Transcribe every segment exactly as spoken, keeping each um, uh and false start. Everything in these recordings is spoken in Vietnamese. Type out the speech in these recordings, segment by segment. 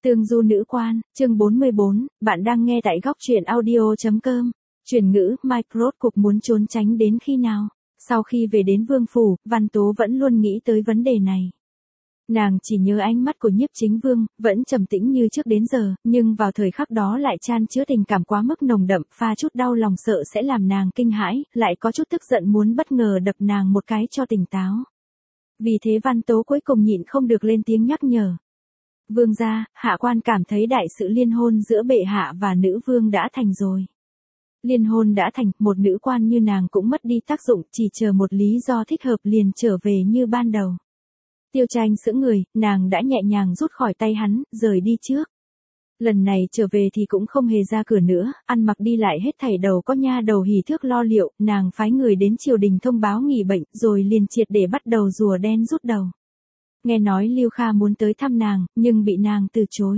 Tương du nữ quan, chương bốn mươi bốn, bạn đang nghe tại góc truyện audio.com. Chuyển ngữ, Mike rốt cuộc muốn trốn tránh đến khi nào? Sau khi về đến vương phủ, Văn Tố vẫn luôn nghĩ tới vấn đề này. Nàng chỉ nhớ ánh mắt của Nhiếp Chính Vương, vẫn trầm tĩnh như trước đến giờ, nhưng vào thời khắc đó lại chan chứa tình cảm quá mức nồng đậm, pha chút đau lòng sợ sẽ làm nàng kinh hãi, lại có chút tức giận muốn bất ngờ đập nàng một cái cho tỉnh táo. Vì thế Văn Tố cuối cùng nhịn không được lên tiếng nhắc nhở. Vương gia, hạ quan cảm thấy đại sự liên hôn giữa bệ hạ và nữ vương đã thành rồi. Liên hôn đã thành, một nữ quan như nàng cũng mất đi tác dụng, chỉ chờ một lý do thích hợp liền trở về như ban đầu. Tiêu Tranh sững người, nàng đã nhẹ nhàng rút khỏi tay hắn, rời đi trước. Lần này trở về thì cũng không hề ra cửa nữa, ăn mặc đi lại hết thảy đầu có nha đầu hỉ thước lo liệu, nàng phái người đến triều đình thông báo nghỉ bệnh, rồi liền triệt để bắt đầu rùa đen rút đầu. Nghe nói Lưu Kha muốn tới thăm nàng, nhưng bị nàng từ chối.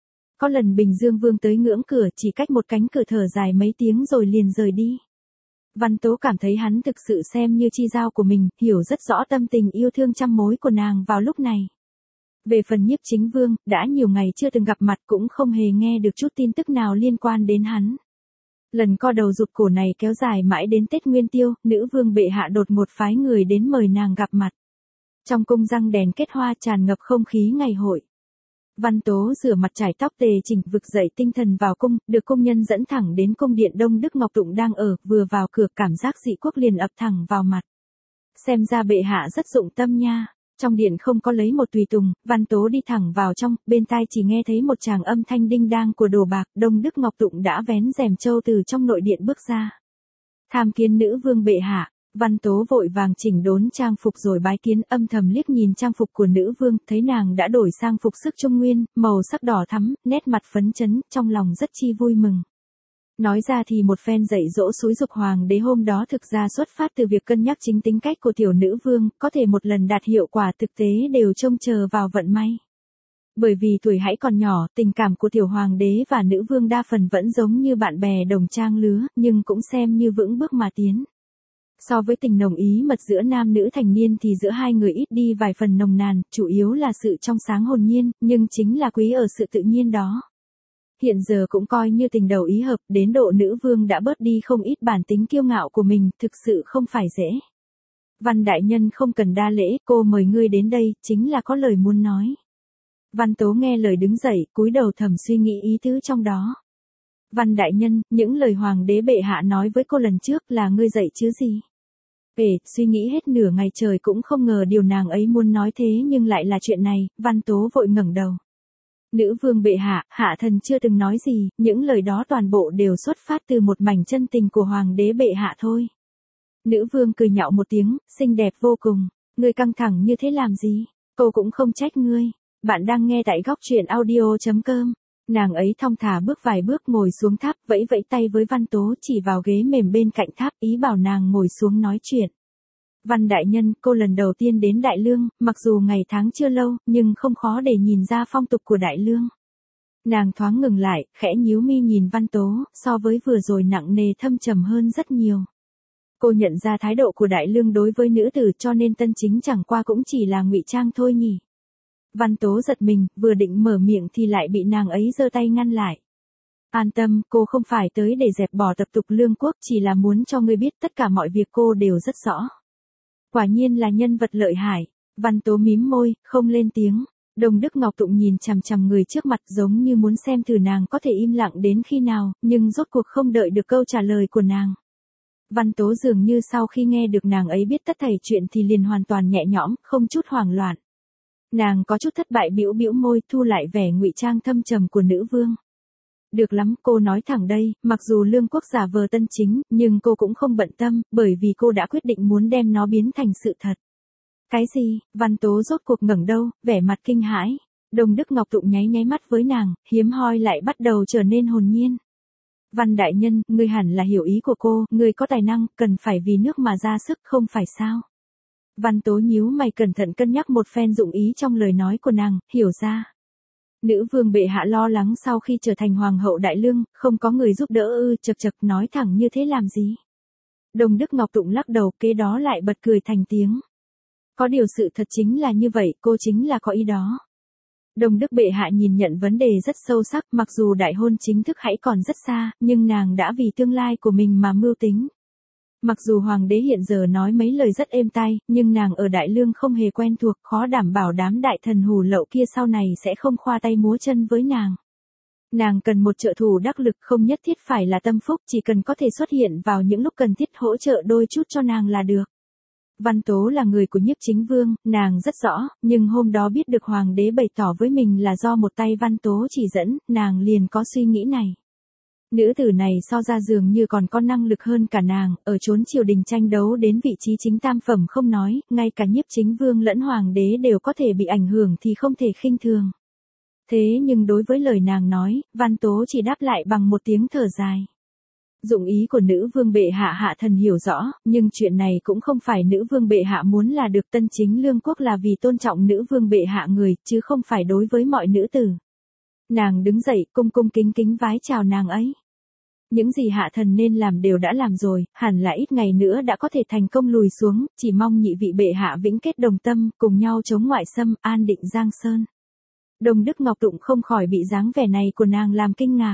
Có lần Bình Dương Vương tới ngưỡng cửa, chỉ cách một cánh cửa thở dài mấy tiếng rồi liền rời đi. Văn Tố cảm thấy hắn thực sự xem như chi giao của mình, hiểu rất rõ tâm tình yêu thương trăm mối của nàng vào lúc này. Về phần Nhiếp Chính Vương, đã nhiều ngày chưa từng gặp mặt cũng không hề nghe được chút tin tức nào liên quan đến hắn. Lần co đầu rụt cổ này kéo dài mãi đến Tết Nguyên Tiêu, nữ vương bệ hạ đột ngột phái người đến mời nàng gặp mặt. Trong cung răng đèn kết hoa tràn ngập không khí ngày hội. Văn Tố rửa mặt trải tóc tề chỉnh vực dậy tinh thần vào cung, được công nhân dẫn thẳng đến cung điện Đông Đức Ngọc Tụng đang ở, vừa vào cửa cảm giác dị quốc liền ập thẳng vào mặt. Xem ra bệ hạ rất dụng tâm nha. Trong điện không có lấy một tùy tùng, Văn Tố đi thẳng vào trong, bên tai chỉ nghe thấy một tràng âm thanh đinh đang của đồ bạc, Đông Đức Ngọc Tụng đã vén rèm châu từ trong nội điện bước ra. Tham kiến nữ vương bệ hạ. Văn Tố vội vàng chỉnh đốn trang phục rồi bái kiến, âm thầm liếc nhìn trang phục của nữ vương, thấy nàng đã đổi sang phục sức Trung Nguyên, màu sắc đỏ thắm, nét mặt phấn chấn, trong lòng rất chi vui mừng. Nói ra thì một phen dạy dỗ xúi dục hoàng đế hôm đó thực ra xuất phát từ việc cân nhắc chính tính cách của tiểu nữ vương, có thể một lần đạt hiệu quả thực tế đều trông chờ vào vận may. Bởi vì tuổi hãy còn nhỏ, tình cảm của tiểu hoàng đế và nữ vương đa phần vẫn giống như bạn bè đồng trang lứa, nhưng cũng xem như vững bước mà tiến. So với tình nồng ý mật giữa nam nữ thành niên thì giữa hai người ít đi vài phần nồng nàn, chủ yếu là sự trong sáng hồn nhiên, nhưng chính là quý ở sự tự nhiên đó. Hiện giờ cũng coi như tình đầu ý hợp, đến độ nữ vương đã bớt đi không ít bản tính kiêu ngạo của mình, thực sự không phải dễ. Văn đại nhân không cần đa lễ, cô mời ngươi đến đây, chính là có lời muốn nói. Văn Tố nghe lời đứng dậy, cúi đầu thầm suy nghĩ ý tứ trong đó. Văn đại nhân, những lời hoàng đế bệ hạ nói với cô lần trước là ngươi dạy chứ gì? Ê, suy nghĩ hết nửa ngày trời cũng không ngờ điều nàng ấy muốn nói thế nhưng lại là chuyện này, Văn Tố vội ngẩng đầu. Nữ vương bệ hạ, hạ thần chưa từng nói gì, những lời đó toàn bộ đều xuất phát từ một mảnh chân tình của hoàng đế bệ hạ thôi. Nữ vương cười nhạo một tiếng, xinh đẹp vô cùng, ngươi căng thẳng như thế làm gì? Cô cũng không trách ngươi, bạn đang nghe tại góc truyện audio.com. Nàng ấy thong thả bước vài bước ngồi xuống tháp, vẫy vẫy tay với Văn Tố chỉ vào ghế mềm bên cạnh tháp, ý bảo nàng ngồi xuống nói chuyện. Văn đại nhân, cô lần đầu tiên đến Đại Lương, mặc dù ngày tháng chưa lâu, nhưng không khó để nhìn ra phong tục của Đại Lương. Nàng thoáng ngừng lại, khẽ nhíu mi nhìn Văn Tố, so với vừa rồi nặng nề thâm trầm hơn rất nhiều. Cô nhận ra thái độ của Đại Lương đối với nữ tử cho nên tân chính chẳng qua cũng chỉ là ngụy trang thôi nhỉ. Văn Tố giật mình, vừa định mở miệng thì lại bị nàng ấy giơ tay ngăn lại. An tâm, cô không phải tới để dẹp bỏ tập tục lương quốc, chỉ là muốn cho ngươi biết tất cả mọi việc cô đều rất rõ. Quả nhiên là nhân vật lợi hại. Văn Tố mím môi, không lên tiếng. Đông Đức Ngọc Tụng nhìn chằm chằm người trước mặt giống như muốn xem thử nàng có thể im lặng đến khi nào, nhưng rốt cuộc không đợi được câu trả lời của nàng. Văn Tố dường như sau khi nghe được nàng ấy biết tất thảy chuyện thì liền hoàn toàn nhẹ nhõm, không chút hoảng loạn. Nàng có chút thất bại bĩu bĩu môi, thu lại vẻ ngụy trang thâm trầm của nữ vương. Được lắm, cô nói thẳng đây, mặc dù lương quốc giả vờ tân chính, nhưng cô cũng không bận tâm, bởi vì cô đã quyết định muốn đem nó biến thành sự thật. Cái gì? Văn Tố rốt cuộc ngẩng đầu, vẻ mặt kinh hãi. Đông Đức Ngọc Tụng nháy nháy mắt với nàng, hiếm hoi lại bắt đầu trở nên hồn nhiên. Văn đại nhân, ngươi hẳn là hiểu ý của cô, ngươi có tài năng, cần phải vì nước mà ra sức, không phải sao? Văn Tố nhíu mày cẩn thận cân nhắc một phen dụng ý trong lời nói của nàng, hiểu ra. Nữ vương bệ hạ lo lắng sau khi trở thành hoàng hậu Đại Lương, không có người giúp đỡ ư, chật chật nói thẳng như thế làm gì. Đông Đức Ngọc Tụng lắc đầu, kế đó lại bật cười thành tiếng. Có điều sự thật chính là như vậy, cô chính là có ý đó. Đông Đức bệ hạ nhìn nhận vấn đề rất sâu sắc, mặc dù đại hôn chính thức hãy còn rất xa, nhưng nàng đã vì tương lai của mình mà mưu tính. Mặc dù hoàng đế hiện giờ nói mấy lời rất êm tai, nhưng nàng ở Đại Lương không hề quen thuộc, khó đảm bảo đám đại thần hủ lậu kia sau này sẽ không khoa tay múa chân với nàng. Nàng cần một trợ thủ đắc lực, không nhất thiết phải là tâm phúc, chỉ cần có thể xuất hiện vào những lúc cần thiết hỗ trợ đôi chút cho nàng là được. Văn Tố là người của Nhiếp Chính Vương, nàng rất rõ, nhưng hôm đó biết được hoàng đế bày tỏ với mình là do một tay Văn Tố chỉ dẫn, nàng liền có suy nghĩ này. Nữ tử này so ra dường như còn có năng lực hơn cả nàng, ở chốn triều đình tranh đấu đến vị trí chính tam phẩm không nói, ngay cả Nhiếp Chính Vương lẫn hoàng đế đều có thể bị ảnh hưởng thì không thể khinh thường. Thế nhưng đối với lời nàng nói, Văn Tố chỉ đáp lại bằng một tiếng thở dài. Dụng ý của nữ vương bệ hạ hạ thần hiểu rõ, nhưng chuyện này cũng không phải nữ vương bệ hạ muốn là được. Tân Chính Lương quốc là vì tôn trọng nữ vương bệ hạ người, chứ không phải đối với mọi nữ tử. Nàng đứng dậy, cung cung kính kính vái chào nàng ấy. Những gì hạ thần nên làm đều đã làm rồi, hẳn là ít ngày nữa đã có thể thành công lùi xuống, chỉ mong nhị vị bệ hạ vĩnh kết đồng tâm, cùng nhau chống ngoại xâm, an định Giang Sơn. Đông Đức Ngọc Tụng không khỏi bị dáng vẻ này của nàng làm kinh ngạc.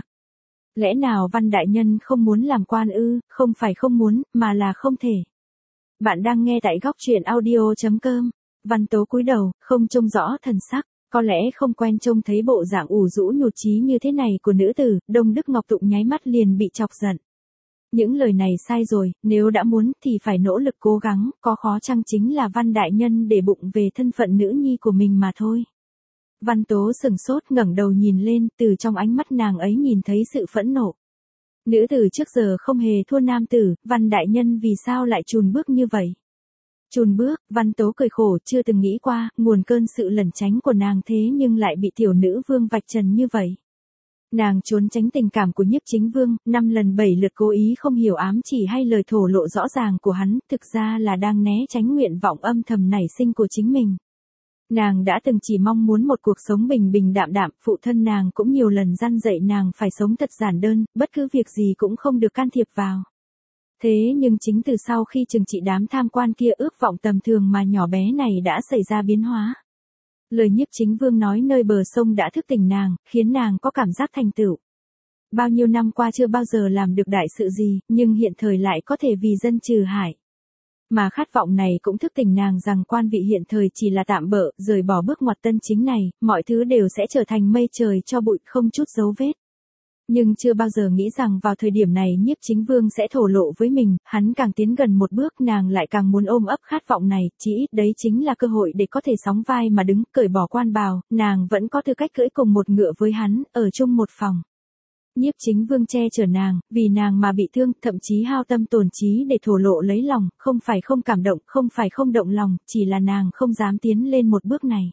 Lẽ nào Văn đại nhân không muốn làm quan ư? Không phải không muốn, mà là không thể. Bạn đang nghe tại góc truyện audio chấm com. Văn Tố cúi đầu, không trông rõ thần sắc, có lẽ không quen trông thấy bộ dạng ủ rũ nhụt chí như thế này của nữ tử. Đông Đức Ngọc Tụng nháy mắt liền bị chọc giận. Những lời này sai rồi, nếu đã muốn thì phải nỗ lực cố gắng, có khó chăng chính là Văn đại nhân để bụng về thân phận nữ nhi của mình mà thôi. Văn Tố sừng sốt, ngẩng đầu nhìn lên, từ trong ánh mắt nàng ấy nhìn thấy sự phẫn nộ. Nữ tử trước giờ không hề thua nam tử, Văn đại nhân vì sao lại chùn bước như vậy? Chùn bước, Văn Tố cười khổ, chưa từng nghĩ qua, nguồn cơn sự lẩn tránh của nàng thế nhưng lại bị tiểu nữ vương vạch trần như vậy. Nàng trốn tránh tình cảm của Nhiếp Chính Vương, năm lần bảy lượt cố ý không hiểu ám chỉ hay lời thổ lộ rõ ràng của hắn, thực ra là đang né tránh nguyện vọng âm thầm nảy sinh của chính mình. Nàng đã từng chỉ mong muốn một cuộc sống bình bình đạm đạm, phụ thân nàng cũng nhiều lần răn dạy nàng phải sống thật giản đơn, bất cứ việc gì cũng không được can thiệp vào. Thế nhưng chính từ sau khi trừng trị đám tham quan kia, ước vọng tầm thường mà nhỏ bé này đã xảy ra biến hóa. Lời Nhiếp Chính Vương nói nơi bờ sông đã thức tỉnh nàng, khiến nàng có cảm giác thành tựu. Bao nhiêu năm qua chưa bao giờ làm được đại sự gì, nhưng hiện thời lại có thể vì dân trừ hại. Mà khát vọng này cũng thức tỉnh nàng rằng quan vị hiện thời chỉ là tạm bợ, rời bỏ bước ngoặt tân chính này, mọi thứ đều sẽ trở thành mây trời cho bụi, không chút dấu vết. Nhưng chưa bao giờ nghĩ rằng vào thời điểm này Nhiếp Chính Vương sẽ thổ lộ với mình, hắn càng tiến gần một bước nàng lại càng muốn ôm ấp khát vọng này, chỉ ít đấy chính là cơ hội để có thể sóng vai mà đứng, cởi bỏ quan bào, nàng vẫn có tư cách cưỡi cùng một ngựa với hắn, ở chung một phòng. Nhiếp Chính Vương che chở nàng, vì nàng mà bị thương, thậm chí hao tâm tổn trí để thổ lộ lấy lòng, không phải không cảm động, không phải không động lòng, chỉ là nàng không dám tiến lên một bước này.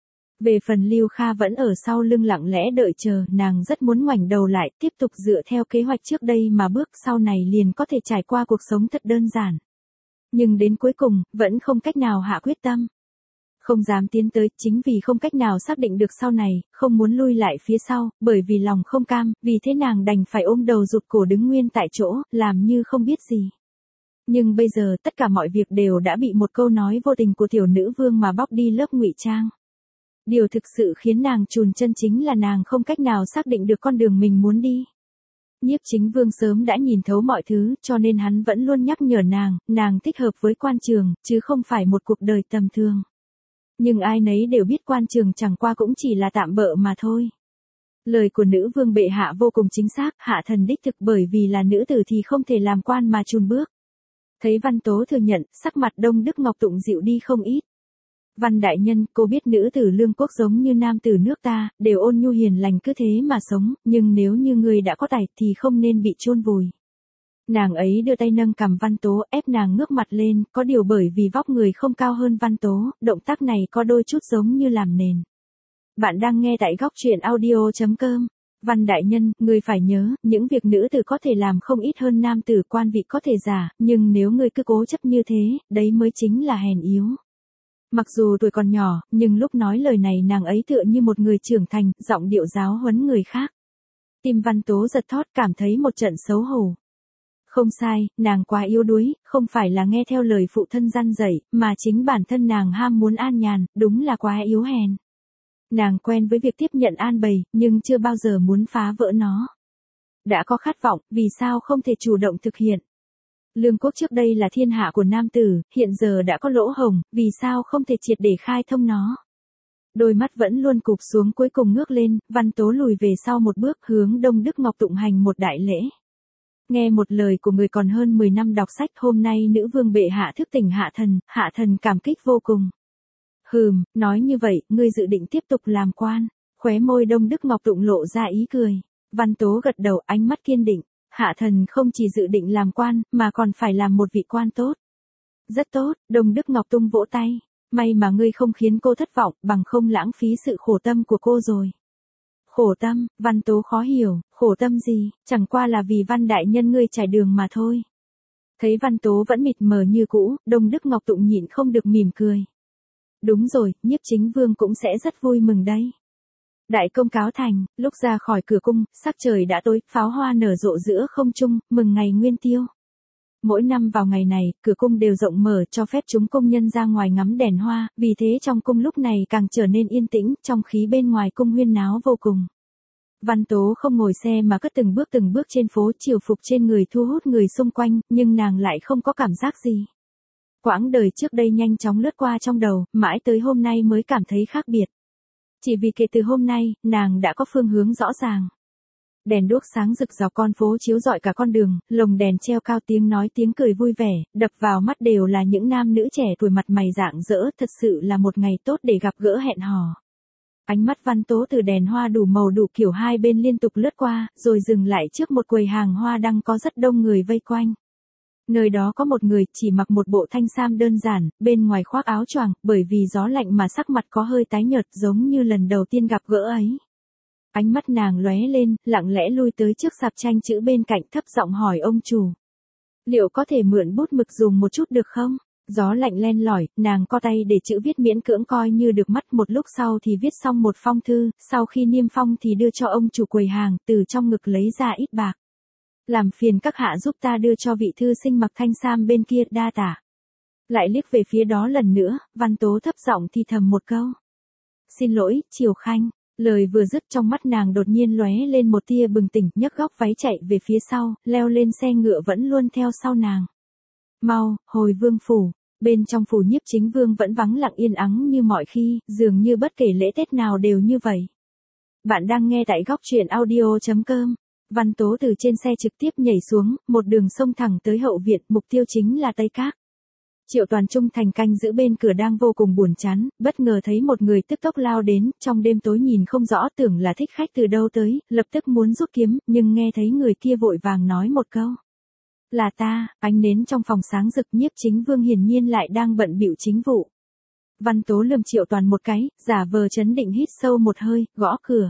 Về phần Lưu Kha vẫn ở sau lưng lặng lẽ đợi chờ, nàng rất muốn ngoảnh đầu lại, tiếp tục dựa theo kế hoạch trước đây mà bước sau này liền có thể trải qua cuộc sống thật đơn giản. Nhưng đến cuối cùng, vẫn không cách nào hạ quyết tâm. Không dám tiến tới, chính vì không cách nào xác định được sau này, không muốn lui lại phía sau, bởi vì lòng không cam, vì thế nàng đành phải ôm đầu rụt cổ đứng nguyên tại chỗ, làm như không biết gì. Nhưng bây giờ tất cả mọi việc đều đã bị một câu nói vô tình của tiểu nữ vương mà bóc đi lớp ngụy trang. Điều thực sự khiến nàng chùn chân chính là nàng không cách nào xác định được con đường mình muốn đi. Nhiếp Chính Vương sớm đã nhìn thấu mọi thứ, cho nên hắn vẫn luôn nhắc nhở nàng, nàng thích hợp với quan trường, chứ không phải một cuộc đời tầm thường. Nhưng ai nấy đều biết quan trường chẳng qua cũng chỉ là tạm bợ mà thôi. Lời của nữ vương bệ hạ vô cùng chính xác, hạ thần đích thực bởi vì là nữ tử thì không thể làm quan mà chùn bước. Thấy Văn Tố thừa nhận, sắc mặt Đông Đức Ngọc Tụng dịu đi không ít. Văn đại nhân, cô biết nữ tử lương quốc giống như nam tử nước ta, đều ôn nhu hiền lành cứ thế mà sống, nhưng nếu như người đã có tài thì không nên bị chôn vùi. Nàng ấy đưa tay nâng cằm Văn Tố, ép nàng ngước mặt lên, có điều bởi vì vóc người không cao hơn Văn Tố, động tác này có đôi chút giống như làm nền. Bạn đang nghe tại góc truyện audio chấm com. Văn đại nhân, người phải nhớ, những việc nữ tử có thể làm không ít hơn nam tử, quan vị có thể giả, nhưng nếu người cứ cố chấp như thế, đấy mới chính là hèn yếu. Mặc dù tuổi còn nhỏ, nhưng lúc nói lời này nàng ấy tựa như một người trưởng thành, giọng điệu giáo huấn người khác. Tim Văn Tố giật thót, cảm thấy một trận xấu hổ. Không sai, nàng quá yếu đuối, không phải là nghe theo lời phụ thân răn dạy, mà chính bản thân nàng ham muốn an nhàn, đúng là quá yếu hèn. Nàng quen với việc tiếp nhận an bày, nhưng chưa bao giờ muốn phá vỡ nó. Đã có khát vọng, vì sao không thể chủ động thực hiện? Lương quốc trước đây là thiên hạ của nam tử, hiện giờ đã có lỗ hổng, vì sao không thể triệt để khai thông nó? Đôi mắt vẫn luôn cụp xuống, cuối cùng ngước lên, Văn Tố lùi về sau một bước, hướng Đông Đức Ngọc tụng hành một đại lễ. Nghe một lời của người còn hơn mười năm đọc sách, hôm nay nữ vương bệ hạ thức tỉnh hạ thần, hạ thần cảm kích vô cùng. Hừm, nói như vậy, ngươi dự định tiếp tục làm quan. Khóe môi Đông Đức Ngọc tụng lộ ra ý cười. Văn Tố gật đầu, ánh mắt kiên định. Hạ thần không chỉ dự định làm quan, mà còn phải làm một vị quan tốt. Rất tốt, Đông Đức Ngọc tung vỗ tay. May mà ngươi không khiến cô thất vọng, bằng không lãng phí sự khổ tâm của cô rồi. Khổ tâm, Văn Tố khó hiểu, khổ tâm gì, chẳng qua là vì Văn đại nhân ngươi trải đường mà thôi. Thấy Văn Tố vẫn mịt mờ như cũ, Đông Đức Ngọc tụng nhịn không được mỉm cười. Đúng rồi, Nhiếp Chính Vương cũng sẽ rất vui mừng đấy. Đại công cáo thành, lúc ra khỏi cửa cung, sắc trời đã tối, pháo hoa nở rộ giữa không trung, mừng ngày Nguyên Tiêu. Mỗi năm vào ngày này, cửa cung đều rộng mở cho phép chúng công nhân ra ngoài ngắm đèn hoa, vì thế trong cung lúc này càng trở nên yên tĩnh, trong khí bên ngoài cung huyên náo vô cùng. Văn Tố không ngồi xe mà cất từng bước từng bước trên phố, triều phục trên người thu hút người xung quanh, nhưng nàng lại không có cảm giác gì. Quãng đời trước đây nhanh chóng lướt qua trong đầu, mãi tới hôm nay mới cảm thấy khác biệt. Chỉ vì kể từ hôm nay, nàng đã có phương hướng rõ ràng. Đèn đuốc sáng rực dọc con phố chiếu rọi cả con đường, lồng đèn treo cao, tiếng nói tiếng cười vui vẻ, đập vào mắt đều là những nam nữ trẻ tuổi mặt mày rạng rỡ, thật sự là một ngày tốt để gặp gỡ hẹn hò. Ánh mắt Văn Tố từ đèn hoa đủ màu đủ kiểu hai bên liên tục lướt qua, rồi dừng lại trước một quầy hàng hoa đang có rất đông người vây quanh. Nơi đó có một người chỉ mặc một bộ thanh sam đơn giản, bên ngoài khoác áo choàng, bởi vì gió lạnh mà sắc mặt có hơi tái nhợt giống như lần đầu tiên gặp gỡ ấy. Ánh mắt nàng lóe lên, lặng lẽ lui tới trước sạp tranh chữ bên cạnh, thấp giọng hỏi ông chủ. Liệu có thể mượn bút mực dùng một chút được không? Gió lạnh len lỏi, nàng co tay để chữ viết miễn cưỡng coi như được mắt, một lúc sau thì viết xong một phong thư, sau khi niêm phong thì đưa cho ông chủ quầy hàng, từ trong ngực lấy ra ít bạc. Làm phiền các hạ giúp ta đưa cho vị thư sinh mặc thanh sam bên kia, đa tả. Lại liếc về phía đó lần nữa, Văn Tố thấp giọng thì thầm một câu. Xin lỗi, Triều Khanh. Lời vừa dứt trong mắt nàng đột nhiên lóe lên một tia bừng tỉnh, nhấc góc váy chạy về phía sau, leo lên xe ngựa vẫn luôn theo sau nàng. Mau, hồi vương phủ. Bên trong phủ Nhiếp Chính Vương vẫn vắng lặng yên ắng như mọi khi, dường như bất kể lễ Tết nào đều như vậy. Bạn đang nghe tại góc truyện audio chấm com. Văn Tố từ trên xe trực tiếp nhảy xuống, một đường sông thẳng tới hậu viện, mục tiêu chính là Tây Các. Triệu Toàn trung thành canh giữ bên cửa đang vô cùng buồn chán, bất ngờ thấy một người tức tốc lao đến, trong đêm tối nhìn không rõ, tưởng là thích khách từ đâu tới, lập tức muốn rút kiếm, nhưng nghe thấy người kia vội vàng nói một câu. Là ta. Ánh nến trong phòng sáng rực, Nhiếp Chính Vương hiển nhiên lại đang bận bịu chính vụ. Văn Tố lườm Triệu Toàn một cái, giả vờ trấn định hít sâu một hơi, gõ cửa.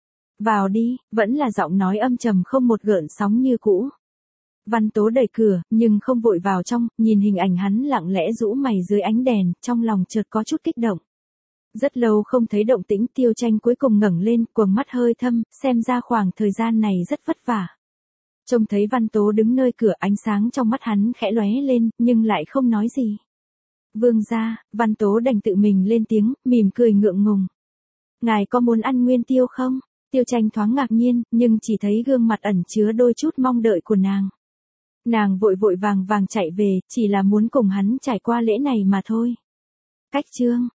Vào đi, vẫn là giọng nói âm trầm không một gợn sóng như cũ. Văn Tố đẩy cửa, nhưng không vội vào trong, nhìn hình ảnh hắn lặng lẽ rũ mày dưới ánh đèn, trong lòng chợt có chút kích động. Rất lâu không thấy động tĩnh, Tiêu Tranh cuối cùng ngẩng lên, quầng mắt hơi thâm, xem ra khoảng thời gian này rất vất vả. Trông thấy Văn Tố đứng nơi cửa, ánh sáng trong mắt hắn khẽ lóe lên, nhưng lại không nói gì. Vương gia, Văn Tố đành tự mình lên tiếng, mỉm cười ngượng ngùng. Ngài có muốn ăn nguyên tiêu không? Tiêu Tranh thoáng ngạc nhiên, nhưng chỉ thấy gương mặt ẩn chứa đôi chút mong đợi của nàng. Nàng vội vội vàng vàng chạy về, chỉ là muốn cùng hắn trải qua lễ này mà thôi. Cách chương,